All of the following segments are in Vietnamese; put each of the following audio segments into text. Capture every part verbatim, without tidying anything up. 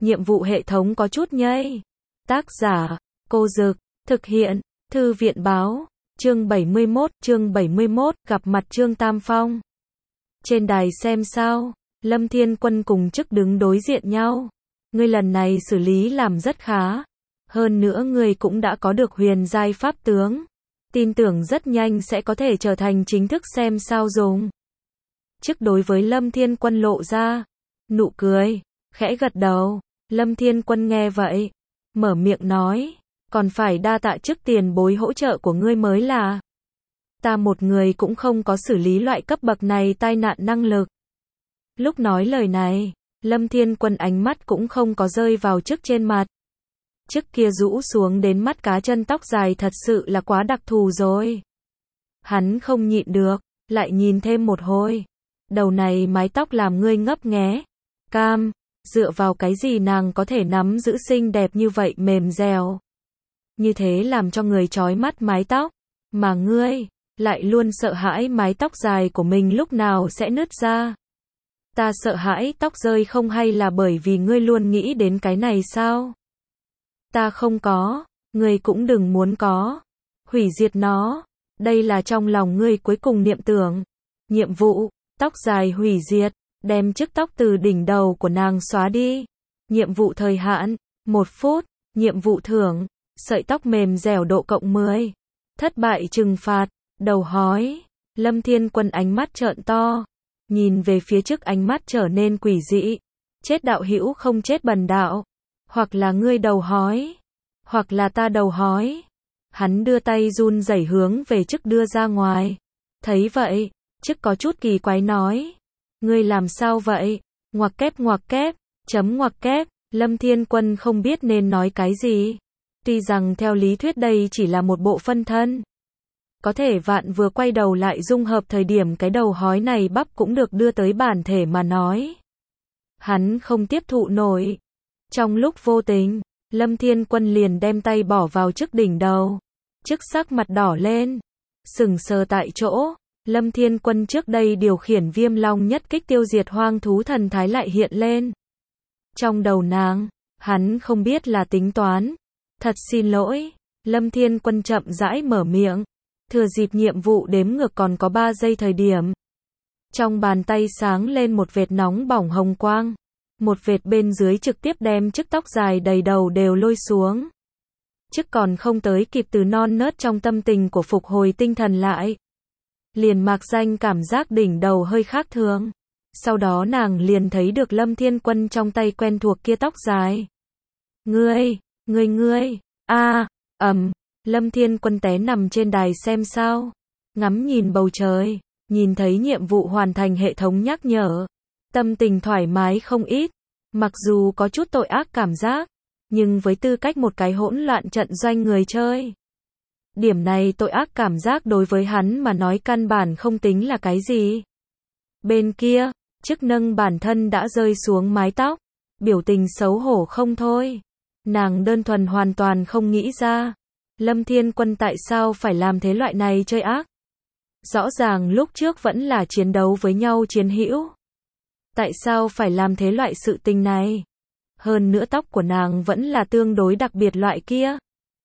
nhiệm vụ hệ thống có chút nhây. Tác giả, Cô Dực, thực hiện, Thư viện Báo, chương bảy mươi mốt, chương bảy mươi mốt, gặp mặt Trương Tam Phong. Trên đài xem sao, Lâm Thiên Quân cùng Chức đứng đối diện nhau. Ngươi lần này xử lý làm rất khá. Hơn nữa ngươi cũng đã có được huyền giai pháp tướng. Tin tưởng rất nhanh sẽ có thể trở thành chính thức xem sao dùng. Chức đối với Lâm Thiên Quân lộ ra nụ cười, khẽ gật đầu. Lâm Thiên Quân nghe vậy, mở miệng nói, còn phải đa tạ Chức tiền bối hỗ trợ của ngươi mới là. Ta một người cũng không có xử lý loại cấp bậc này tai nạn năng lực. Lúc nói lời này, Lâm Thiên Quân ánh mắt cũng không có rơi vào Chức trên mặt. Chức kia rũ xuống đến mắt cá chân tóc dài thật sự là quá đặc thù rồi. Hắn không nhịn được, lại nhìn thêm một hồi. Đầu này mái tóc làm ngươi ngấp nghé. Cam, dựa vào cái gì nàng có thể nắm giữ xinh đẹp như vậy mềm dẻo. Như thế làm cho người chói mắt mái tóc. Mà ngươi, lại luôn sợ hãi mái tóc dài của mình lúc nào sẽ nứt ra. Ta sợ hãi tóc rơi không hay là bởi vì ngươi luôn nghĩ đến cái này sao? Ta không có, ngươi cũng đừng muốn có. Hủy diệt nó. Đây là trong lòng ngươi cuối cùng niệm tưởng. Nhiệm vụ, tóc dài hủy diệt, đem chiếc tóc từ đỉnh đầu của nàng xóa đi. Nhiệm vụ thời hạn, một phút. Nhiệm vụ thưởng, sợi tóc mềm dẻo độ cộng mười. Thất bại trừng phạt, đầu hói. Lâm Thiên Quân ánh mắt trợn to. Nhìn về phía trước ánh mắt trở nên quỷ dị. Chết đạo hữu không chết bần đạo. Hoặc là ngươi đầu hói. Hoặc là ta đầu hói. Hắn đưa tay run rẩy hướng về Chức đưa ra ngoài. Thấy vậy, Chức có chút kỳ quái nói. Ngươi làm sao vậy? Ngoặc kép ngoặc kép, chấm ngoặc kép. Lâm Thiên Quân không biết nên nói cái gì. Tuy rằng theo lý thuyết đây chỉ là một bộ phân thân. Có thể vạn vừa quay đầu lại dung hợp thời điểm cái đầu hói này bắp cũng được đưa tới bản thể mà nói. Hắn không tiếp thụ nổi. Trong lúc vô tình, Lâm Thiên Quân liền đem tay bỏ vào Chức đỉnh đầu. Chức sắc mặt đỏ lên. Sừng sờ tại chỗ. Lâm Thiên Quân trước đây điều khiển Viêm Long nhất kích tiêu diệt hoang thú thần thái lại hiện lên. Trong đầu nàng, hắn không biết là tính toán. Thật xin lỗi. Lâm Thiên Quân chậm rãi mở miệng. Thừa dịp nhiệm vụ đếm ngược còn có ba giây thời điểm. Trong bàn tay sáng lên một vệt nóng bỏng hồng quang. Một vệt bên dưới trực tiếp đem chiếc tóc dài đầy đầu đều lôi xuống. Chức còn không tới kịp từ non nớt trong tâm tình của phục hồi tinh thần lại. Liền mạc danh cảm giác đỉnh đầu hơi khác thường. Sau đó nàng liền thấy được Lâm Thiên Quân trong tay quen thuộc kia tóc dài. Ngươi, ngươi ngươi, a, ầm, Lâm Thiên Quân té nằm trên đài xem sao. Ngắm nhìn bầu trời, nhìn thấy nhiệm vụ hoàn thành hệ thống nhắc nhở. Tâm tình thoải mái không ít. Mặc dù có chút tội ác cảm giác, nhưng với tư cách một cái hỗn loạn trận doanh người chơi. Điểm này tội ác cảm giác đối với hắn mà nói căn bản không tính là cái gì. Bên kia, Chức nâng bản thân đã rơi xuống mái tóc. Biểu tình xấu hổ không thôi. Nàng đơn thuần hoàn toàn không nghĩ ra. Lâm Thiên Quân tại sao phải làm thế loại này chơi ác? Rõ ràng lúc trước vẫn là chiến đấu với nhau chiến hữu. Tại sao phải làm thế loại sự tình này? Hơn nữa tóc của nàng vẫn là tương đối đặc biệt loại kia.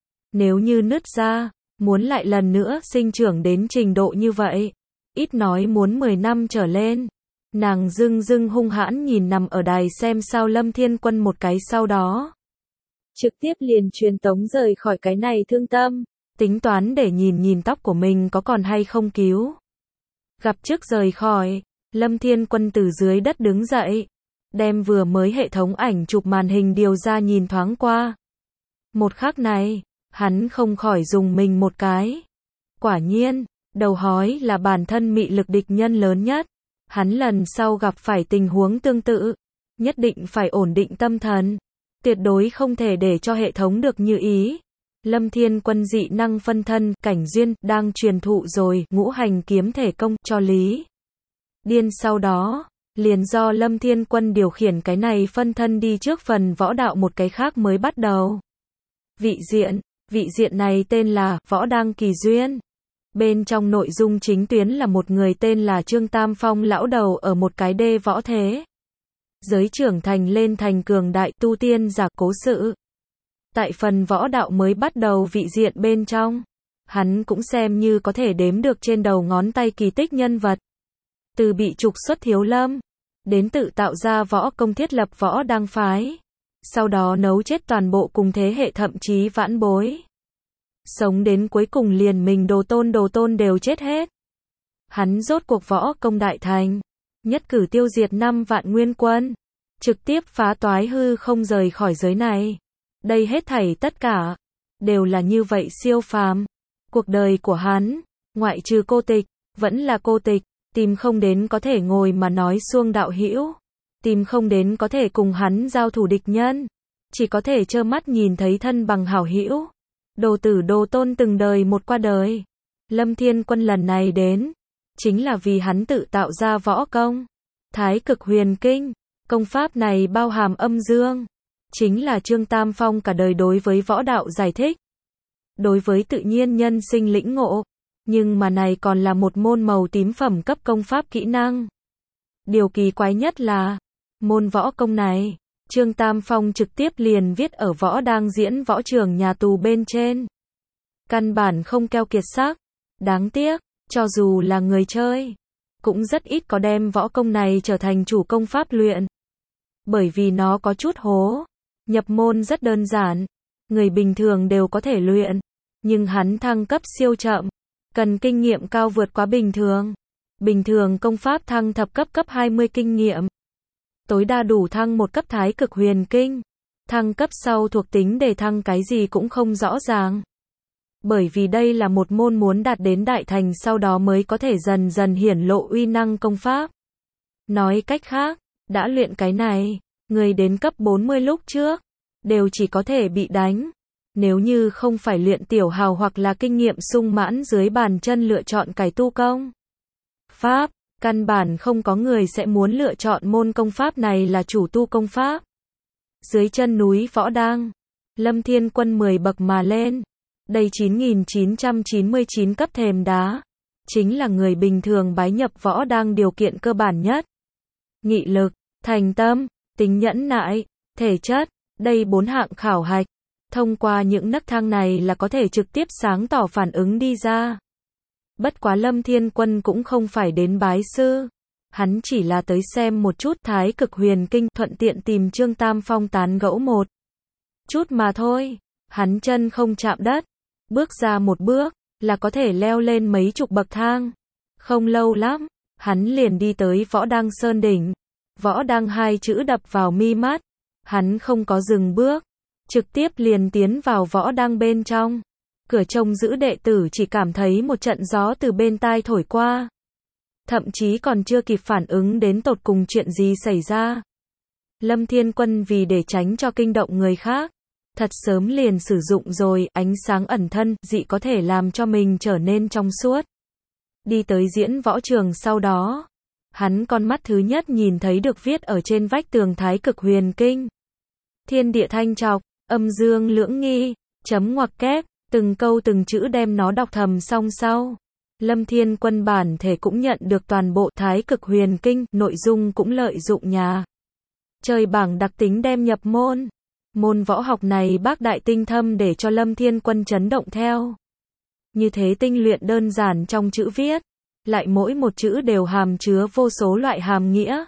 Nếu như nứt ra, muốn lại lần nữa sinh trưởng đến trình độ như vậy, ít nói muốn mười năm trở lên. Nàng dưng dưng hung hãn nhìn nằm ở đài xem sao Lâm Thiên Quân một cái sau đó. Trực tiếp liền truyền tống rời khỏi cái này thương tâm. Tính toán để nhìn nhìn tóc của mình có còn hay không cứu. Gặp Chức rời khỏi. Lâm Thiên Quân từ dưới đất đứng dậy, đem vừa mới hệ thống ảnh chụp màn hình điều ra nhìn thoáng qua. Một khắc này, hắn không khỏi dùng mình một cái. Quả nhiên, đầu hói là bản thân mị lực địch nhân lớn nhất. Hắn lần sau gặp phải tình huống tương tự, nhất định phải ổn định tâm thần. Tuyệt đối không thể để cho hệ thống được như ý. Lâm Thiên Quân dị năng phân thân, cảnh duyên, đang truyền thụ rồi, ngũ hành kiếm thể công, cho Lý Điên sau đó, liền do Lâm Thiên Quân điều khiển cái này phân thân đi trước phần võ đạo một cái khác mới bắt đầu. Vị diện, vị diện này tên là Võ Đăng Kỳ Duyên. Bên trong nội dung chính tuyến là một người tên là Trương Tam Phong lão đầu ở một cái đê võ thế. giới trưởng thành lên thành cường đại tu tiên giả cố sự. Tại phần võ đạo mới bắt đầu vị diện bên trong, hắn cũng xem như có thể đếm được trên đầu ngón tay kỳ tích nhân vật. Từ bị trục xuất thiếu lâm, đến tự tạo ra võ công thiết lập võ đăng phái, sau đó nấu chết toàn bộ cùng thế hệ thậm chí vãn bối. Sống đến cuối cùng liền mình đồ tôn đồ tôn đều chết hết. Hắn rốt cuộc võ công đại thành, nhất cử tiêu diệt năm vạn nguyên quân, trực tiếp phá toái hư không rời khỏi giới này. Đây hết thảy tất cả, đều là như vậy siêu phàm. Cuộc đời của hắn, ngoại trừ cô tịch, vẫn là cô tịch, tìm không đến có thể ngồi mà nói xuông đạo hữu, tìm không đến có thể cùng hắn giao thủ địch nhân, chỉ có thể trơ mắt nhìn thấy thân bằng hảo hữu. Đồ tử đồ tôn từng đời một qua đời. Lâm Thiên Quân lần này đến, chính là vì hắn tự tạo ra võ công. Thái Cực Huyền Kinh, công pháp này bao hàm âm dương, chính là Trương Tam Phong cả đời đối với võ đạo giải thích. Đối với tự nhiên nhân sinh lĩnh ngộ, nhưng mà này còn là một môn màu tím phẩm cấp công pháp kỹ năng. Điều kỳ quái nhất là, môn võ công này, Trương Tam Phong trực tiếp liền viết ở võ đang diễn võ trường nhà tù bên trên. Căn bản không keo kiệt sắc, đáng tiếc, cho dù là người chơi, cũng rất ít có đem võ công này trở thành chủ công pháp luyện. Bởi vì nó có chút hố, nhập môn rất đơn giản, người bình thường đều có thể luyện, nhưng hắn thăng cấp siêu chậm, cần kinh nghiệm cao vượt quá bình thường. Bình thường công pháp thăng thập cấp cấp hai mươi kinh nghiệm, tối đa đủ thăng một cấp Thái Cực Huyền Kinh. Thăng cấp sau thuộc tính để thăng cái gì cũng không rõ ràng. Bởi vì đây là một môn muốn đạt đến đại thành sau đó mới có thể dần dần hiển lộ uy năng công pháp. Nói cách khác, đã luyện cái này, người đến cấp bốn mươi lúc trước, đều chỉ có thể bị đánh. Nếu như không phải luyện tiểu hào hoặc là kinh nghiệm sung mãn dưới bàn chân lựa chọn cải tu công pháp, căn bản không có người sẽ muốn lựa chọn môn công pháp này là chủ tu công pháp. Dưới chân núi Võ Đang, Lâm Thiên Quân mười bậc mà lên. Đây chín nghìn chín trăm chín mươi chín cấp thềm đá, chính là người bình thường bái nhập Võ Đang điều kiện cơ bản nhất. Nghị lực, thành tâm, tính nhẫn nại, thể chất, đây bốn hạng khảo hạch. Thông qua những nấc thang này là có thể trực tiếp sáng tỏ phản ứng đi ra. Bất quá Lâm Thiên Quân cũng không phải đến bái sư, hắn chỉ là tới xem một chút Thái Cực Huyền Kinh, thuận tiện tìm Trương Tam Phong tán gẫu một chút mà thôi. Hắn chân không chạm đất, bước ra một bước là có thể leo lên mấy chục bậc thang. Không lâu lắm, hắn liền đi tới Võ Đăng Sơn đỉnh. Võ Đăng hai chữ đập vào mi mắt, hắn không có dừng bước, trực tiếp liền tiến vào Võ Đăng bên trong. Cửa trông giữ đệ tử chỉ cảm thấy một trận gió từ bên tai thổi qua. Thậm chí còn chưa kịp phản ứng đến tột cùng chuyện gì xảy ra. Lâm Thiên Quân vì để tránh cho kinh động người khác, thật sớm liền sử dụng rồi ánh sáng ẩn thân, dị có thể làm cho mình trở nên trong suốt. Đi tới diễn võ trường sau đó, hắn con mắt thứ nhất nhìn thấy được viết ở trên vách tường Thái Cực Huyền Kinh. Thiên địa thanh trọc, âm dương lưỡng nghi, chấm ngoặc kép, từng câu từng chữ đem nó đọc thầm xong sau. Lâm Thiên Quân bản thể cũng nhận được toàn bộ Thái Cực Huyền Kinh, nội dung cũng lợi dụng nhà chơi bảng đặc tính đem nhập môn. Môn võ học này bác đại tinh thâm để cho Lâm Thiên Quân chấn động theo. Như thế tinh luyện đơn giản trong chữ viết, lại mỗi một chữ đều hàm chứa vô số loại hàm nghĩa.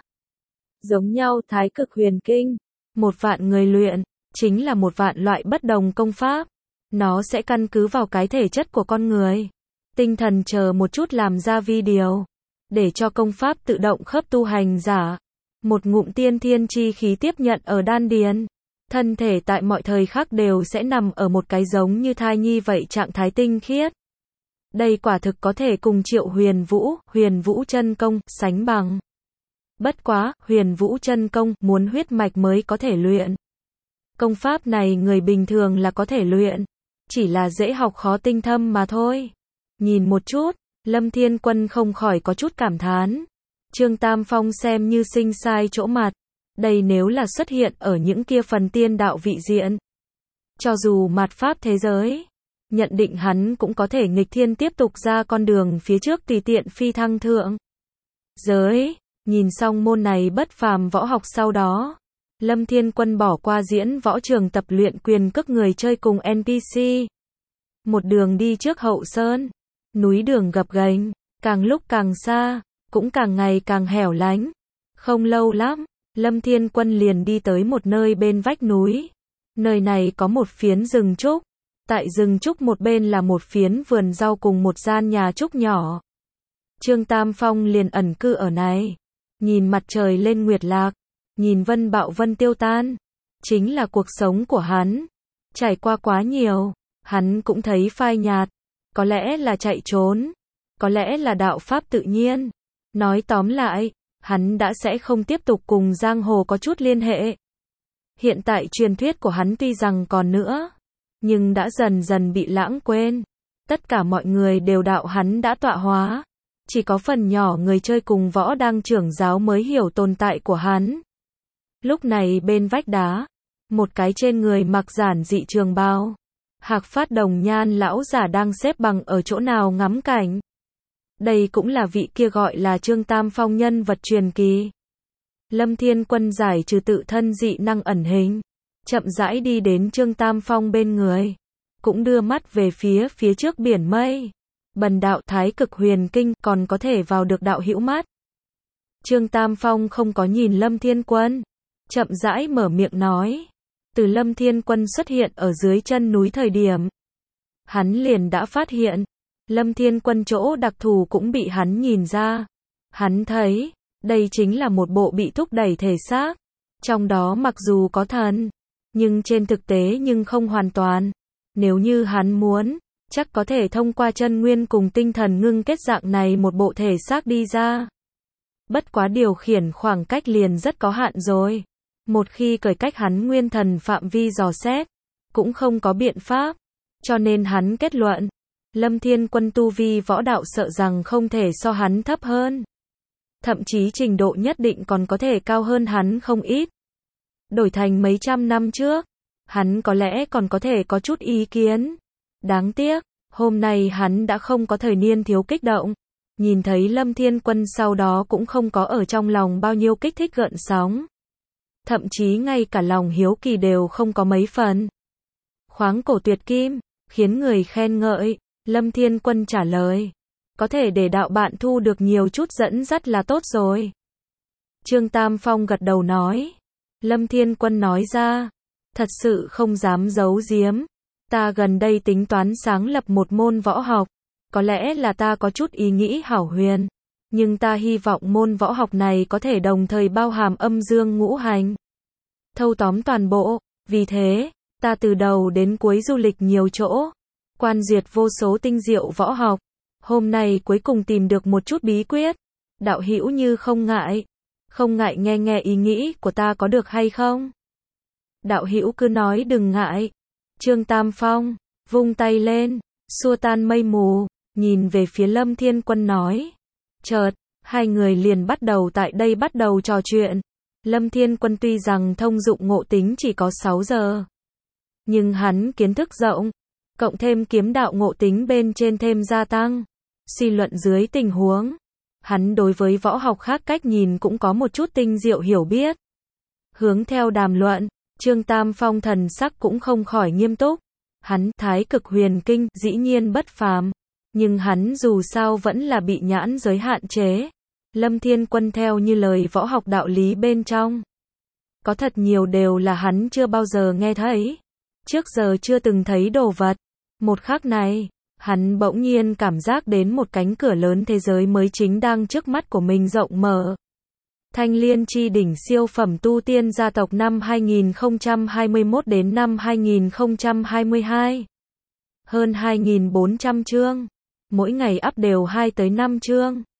Giống nhau Thái Cực Huyền Kinh, một vạn người luyện, chính là một vạn loại bất đồng công pháp. Nó sẽ căn cứ vào cái thể chất của con người, tinh thần chờ một chút làm ra video, để cho công pháp tự động khớp tu hành giả. Một ngụm tiên thiên chi khí tiếp nhận ở đan điền. Thân thể tại mọi thời khắc đều sẽ nằm ở một cái giống như thai nhi vậy trạng thái tinh khiết. Đây quả thực có thể cùng Triệu Huyền Vũ, Huyền Vũ chân công, sánh bằng. Bất quá, Huyền Vũ chân công, muốn huyết mạch mới có thể luyện. Công pháp này người bình thường là có thể luyện, chỉ là dễ học khó tinh thâm mà thôi. Nhìn một chút, Lâm Thiên Quân không khỏi có chút cảm thán. Trương Tam Phong xem như sinh sai chỗ mặt. Đây nếu là xuất hiện ở những kia phần tiên đạo vị diện, cho dù mạt pháp thế giới, nhận định hắn cũng có thể nghịch thiên tiếp tục ra con đường phía trước tùy tiện phi thăng thượng giới. Nhìn xong môn này bất phàm võ học sau đó, Lâm Thiên Quân bỏ qua diễn võ trường tập luyện quyền cước người chơi cùng en pê xê. Một đường đi trước hậu sơn, núi đường gập ghềnh, càng lúc càng xa, cũng càng ngày càng hẻo lánh. Không lâu lắm, Lâm Thiên Quân liền đi tới một nơi bên vách núi. Nơi này có một phiến rừng trúc. Tại rừng trúc một bên là một phiến vườn rau cùng một gian nhà trúc nhỏ. Trương Tam Phong liền ẩn cư ở này. Nhìn mặt trời lên nguyệt lạc, nhìn vân bạo vân tiêu tan. Chính là cuộc sống của hắn. Trải qua quá nhiều, hắn cũng thấy phai nhạt. Có lẽ là chạy trốn, có lẽ là đạo pháp tự nhiên. Nói tóm lại, hắn đã sẽ không tiếp tục cùng giang hồ có chút liên hệ. Hiện tại truyền thuyết của hắn tuy rằng còn nữa, nhưng đã dần dần bị lãng quên. Tất cả mọi người đều đạo hắn đã tọa hóa. Chỉ có phần nhỏ người chơi cùng võ đang trưởng giáo mới hiểu tồn tại của hắn. Lúc này bên vách đá, một cái trên người mặc giản dị trường bào, hạc phát đồng nhan lão giả đang xếp bằng ở chỗ nào ngắm cảnh. Đây cũng là vị kia gọi là Trương Tam Phong nhân vật truyền kỳ. Lâm Thiên Quân giải trừ tự thân dị năng ẩn hình, chậm rãi đi đến Trương Tam Phong bên người, cũng đưa mắt về phía phía trước biển mây. Bần đạo Thái Cực Huyền Kinh còn có thể vào được đạo hữu mắt. Trương Tam Phong không có nhìn Lâm Thiên Quân, chậm rãi mở miệng nói. Từ Lâm Thiên Quân xuất hiện ở dưới chân núi thời điểm, hắn liền đã phát hiện, Lâm Thiên Quân chỗ đặc thù cũng bị hắn nhìn ra. Hắn thấy, đây chính là một bộ bị thúc đẩy thể xác, trong đó mặc dù có thần, nhưng trên thực tế nhưng không hoàn toàn. Nếu như hắn muốn, chắc có thể thông qua chân nguyên cùng tinh thần ngưng kết dạng này một bộ thể xác đi ra. Bất quá điều khiển khoảng cách liền rất có hạn rồi. Một khi cởi cách hắn nguyên thần phạm vi dò xét, cũng không có biện pháp. Cho nên hắn kết luận, Lâm Thiên Quân tu vi võ đạo sợ rằng không thể so hắn thấp hơn. Thậm chí trình độ nhất định còn có thể cao hơn hắn không ít. Đổi thành mấy trăm năm trước, hắn có lẽ còn có thể có chút ý kiến. Đáng tiếc, hôm nay hắn đã không có thời niên thiếu kích động. Nhìn thấy Lâm Thiên Quân sau đó cũng không có ở trong lòng bao nhiêu kích thích gợn sóng. Thậm chí ngay cả lòng hiếu kỳ đều không có mấy phần. Khoáng cổ tuyệt kim, khiến người khen ngợi. Lâm Thiên Quân trả lời, có thể để đạo bạn thu được nhiều chút dẫn dắt là tốt rồi. Trương Tam Phong gật đầu nói. Lâm Thiên Quân nói ra, thật sự không dám giấu giếm. Ta gần đây tính toán sáng lập một môn võ học. Có lẽ là ta có chút ý nghĩ hảo huyền. Nhưng ta hy vọng môn võ học này có thể đồng thời bao hàm âm dương ngũ hành. Thâu tóm toàn bộ. Vì thế, ta từ đầu đến cuối du lịch nhiều chỗ. Quan duyệt vô số tinh diệu võ học. Hôm nay cuối cùng tìm được một chút bí quyết. Đạo hữu như không ngại. Không ngại nghe nghe ý nghĩ của ta có được hay không? Đạo hữu cứ nói đừng ngại. Trương Tam Phong, vung tay lên, xua tan mây mù, nhìn về phía Lâm Thiên Quân nói. Chợt, hai người liền bắt đầu tại đây bắt đầu trò chuyện. Lâm Thiên Quân tuy rằng thông dụng ngộ tính chỉ có sáu giờ. Nhưng hắn kiến thức rộng, cộng thêm kiếm đạo ngộ tính bên trên thêm gia tăng. Suy luận dưới tình huống, hắn đối với võ học khác cách nhìn cũng có một chút tinh diệu hiểu biết. Hướng theo đàm luận, Trương Tam Phong thần sắc cũng không khỏi nghiêm túc. Hắn, Thái Cực Huyền Kinh, dĩ nhiên bất phàm. Nhưng hắn dù sao vẫn là bị nhãn giới hạn chế. Lâm Thiên Quân theo như lời võ học đạo lý bên trong. Có thật nhiều đều là hắn chưa bao giờ nghe thấy. Trước giờ chưa từng thấy đồ vật. Một khắc này, hắn bỗng nhiên cảm giác đến một cánh cửa lớn thế giới mới chính đang trước mắt của mình rộng mở. Thanh Liên Chi Đỉnh siêu phẩm tu tiên gia tộc năm hai nghìn không trăm hai mươi mốt đến năm hai nghìn không trăm hai mươi hai. Hơn hai nghìn bốn trăm chương. Mỗi ngày up đều hai tới năm chương.